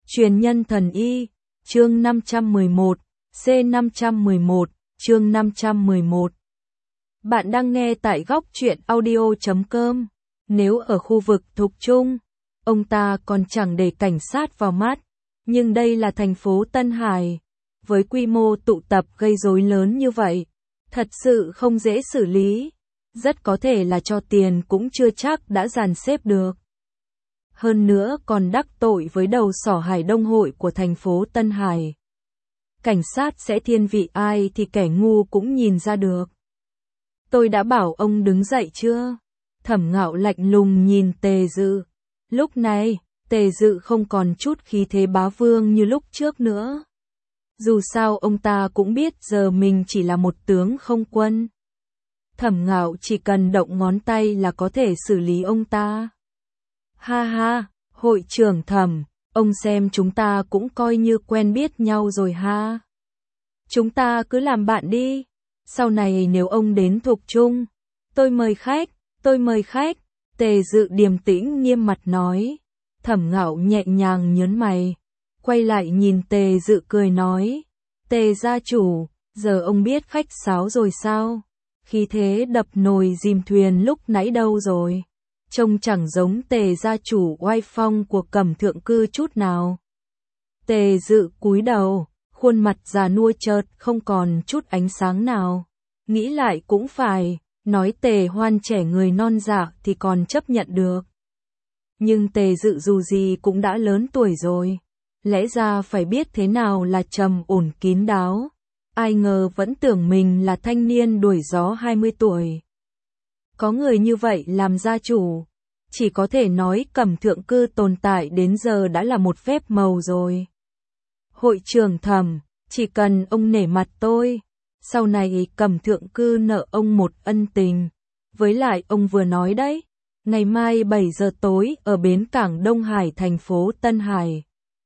Truyền nhân thần y, chương 511, C511, chương 511. Bạn đang nghe tại góc truyện audio.com. Nếu ở khu vực Thục Trung, ông ta còn chẳng để cảnh sát vào mắt, nhưng đây là thành phố Tân Hải, với quy mô tụ tập gây rối lớn như vậy, thật sự không dễ xử lý, rất có thể là cho tiền cũng chưa chắc đã dàn xếp được. Hơn nữa còn đắc tội với đầu sỏ Hải Đông hội của thành phố Tân Hải. Cảnh sát sẽ thiên vị ai thì kẻ ngu cũng nhìn ra được. Tôi đã bảo ông đứng dậy chưa? Thẩm Ngạo lạnh lùng nhìn Tề Dự. Lúc này, Tề Dự không còn chút khí thế bá vương như lúc trước nữa. Dù sao ông ta cũng biết giờ mình chỉ là một tướng không quân. Thẩm Ngạo chỉ cần động ngón tay là có thể xử lý ông ta. Ha ha, hội trưởng Thẩm, ông xem chúng ta cũng coi như quen biết nhau rồi ha. Chúng ta cứ làm bạn đi. Sau này nếu ông đến Thục Trung, tôi mời khách, Tề Dự điềm tĩnh nghiêm mặt nói. Thẩm Ngạo nhẹ nhàng nhớn mày, quay lại nhìn Tề Dự cười nói. Tề gia chủ, giờ ông biết khách sáo rồi sao? Khí thế đập nồi dìm thuyền lúc nãy đâu rồi? Trông chẳng giống Tề gia chủ oai phong của Cẩm Thượng Cư chút nào. Tề Dự cúi đầu, khuôn mặt già nua chợt không còn chút ánh sáng nào. Nghĩ lại cũng phải, nói Tề Hoan trẻ người non dạ thì còn chấp nhận được. Nhưng Tề Dự dù gì cũng đã lớn tuổi rồi, lẽ ra phải biết thế nào là trầm ổn kín đáo. Ai ngờ vẫn tưởng mình là thanh niên đuổi gió 20 tuổi. Có người như vậy làm gia chủ, chỉ có thể nói Cẩm Thượng Cư tồn tại đến giờ đã là một phép màu rồi. Hội trưởng Thẩm, chỉ cần ông nể mặt tôi, sau này Cẩm Thượng Cư nợ ông một ân tình. Với lại ông vừa nói đấy, ngày mai 7 giờ tối ở bến cảng Đông Hải thành phố Tân Hải.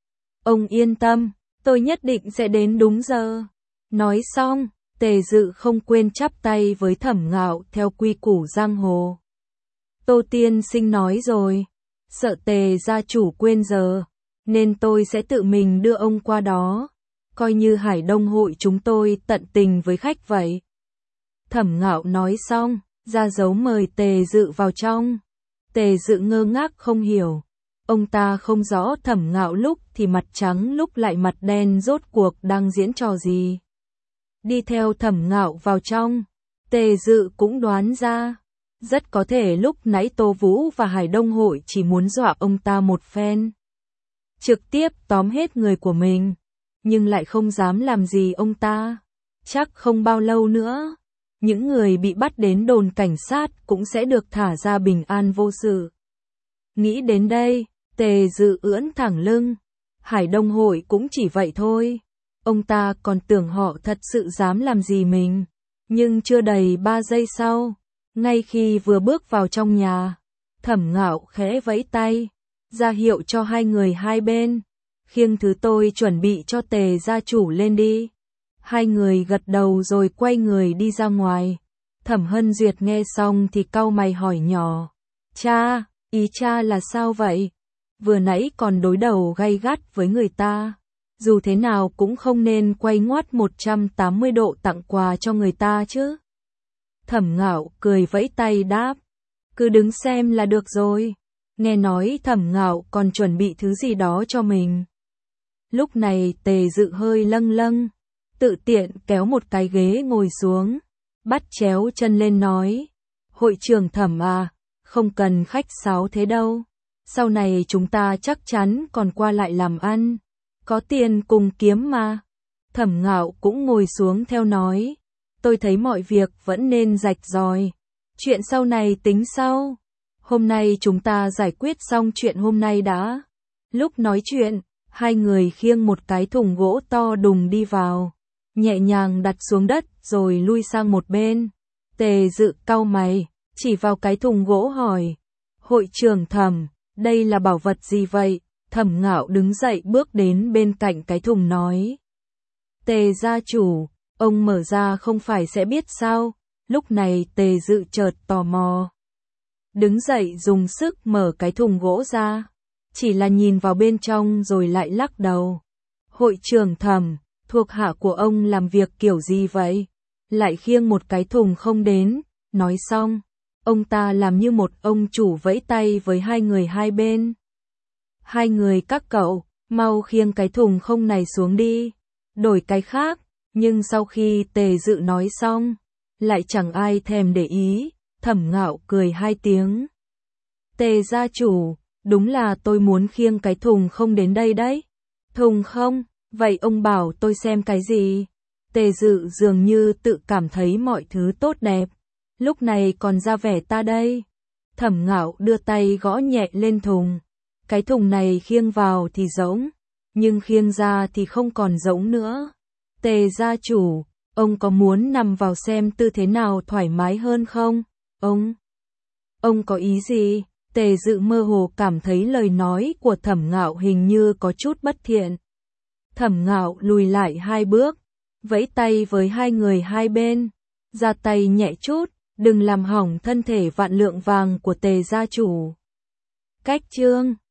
Ông yên tâm, tôi nhất định sẽ đến đúng giờ. Nói xong, Tề Dự không quên chắp tay với Thẩm Ngạo theo quy củ giang hồ. Tô tiên sinh nói rồi, sợ Tề gia chủ quên giờ, nên tôi sẽ tự mình đưa ông qua đó, coi như Hải Đông hội chúng tôi tận tình với khách vậy. Thẩm Ngạo nói xong, ra dấu mời Tề Dự vào trong. Tề Dự ngơ ngác không hiểu, ông ta không rõ Thẩm Ngạo lúc thì mặt trắng lúc lại mặt đen rốt cuộc đang diễn trò gì. Đi theo Thẩm Ngạo vào trong, Tề Dự cũng đoán ra, rất có thể lúc nãy Tô Vũ và Hải Đông hội chỉ muốn dọa ông ta một phen, trực tiếp tóm hết người của mình, nhưng lại không dám làm gì ông ta. Chắc không bao lâu nữa, những người bị bắt đến đồn cảnh sát cũng sẽ được thả ra bình an vô sự. Nghĩ đến đây, Tề Dự ưỡn thẳng lưng, Hải Đông hội cũng chỉ vậy thôi. Ông ta còn tưởng họ thật sự dám làm gì mình. Nhưng chưa đầy 3 giây sau, ngay khi vừa bước vào trong nhà, Thẩm Ngạo khẽ vẫy tay, ra hiệu cho hai người hai bên. Khiêng thứ tôi chuẩn bị cho Tề gia chủ lên đi. Hai người gật đầu rồi quay người đi ra ngoài. Thẩm Hân Duyệt nghe xong thì cau mày hỏi nhỏ. Cha, ý cha là sao vậy? Vừa nãy còn đối đầu gay gắt với người ta. Dù thế nào cũng không nên quay ngoắt 180 độ tặng quà cho người ta chứ. Thẩm Ngạo cười vẫy tay đáp. Cứ đứng xem là được rồi. Nghe nói Thẩm Ngạo còn chuẩn bị thứ gì đó cho mình. Lúc này Tề Dự hơi lâng lâng, tự tiện kéo một cái ghế ngồi xuống, bắt chéo chân lên nói. Hội trưởng Thẩm à, không cần khách sáo thế đâu. Sau này chúng ta chắc chắn còn qua lại làm ăn. Có tiền cùng kiếm mà. Thẩm Ngạo cũng ngồi xuống theo nói. Tôi thấy mọi việc vẫn nên rạch ròi. Chuyện sau này tính sau. Hôm nay chúng ta giải quyết xong chuyện hôm nay đã. Lúc nói chuyện, hai người khiêng một cái thùng gỗ to đùng đi vào. Nhẹ nhàng đặt xuống đất rồi lui sang một bên. Tề Dự cau mày, chỉ vào cái thùng gỗ hỏi. Hội trưởng Thẩm, đây là bảo vật gì vậy? Thẩm Ngạo đứng dậy bước đến bên cạnh cái thùng nói. Tề gia chủ, ông mở ra không phải sẽ biết sao? Lúc này Tề Dự chợt tò mò. Đứng dậy dùng sức mở cái thùng gỗ ra. chỉ là nhìn vào bên trong rồi lại lắc đầu. Hội trưởng Thẩm, thuộc hạ của ông làm việc kiểu gì vậy? Lại khiêng một cái thùng không đến, nói xong, ông ta làm như một ông chủ vẫy tay với hai người hai bên. Hai người các cậu, mau khiêng cái thùng không này xuống đi, đổi cái khác, nhưng sau khi Tề Dự nói xong, lại chẳng ai thèm để ý, Thẩm Ngạo cười hai tiếng. Tề gia chủ, đúng là tôi muốn khiêng cái thùng không đến đây đấy. Thùng không, vậy ông bảo tôi xem cái gì? Tề Dự dường như tự cảm thấy mọi thứ tốt đẹp, lúc này còn ra vẻ ta đây. Thẩm Ngạo đưa tay gõ nhẹ lên thùng. Cái thùng này khiêng vào thì rỗng, nhưng khiêng ra thì không còn rỗng nữa. Tề gia chủ, ông có muốn nằm vào xem tư thế nào thoải mái hơn không? Ông có ý gì? Tề Dự mơ hồ cảm thấy lời nói của Thẩm Ngạo hình như có chút bất thiện. Thẩm Ngạo lùi lại hai bước, vẫy tay với hai người hai bên, ra tay nhẹ chút, đừng làm hỏng thân thể vạn lượng vàng của Tề gia chủ. Cách chương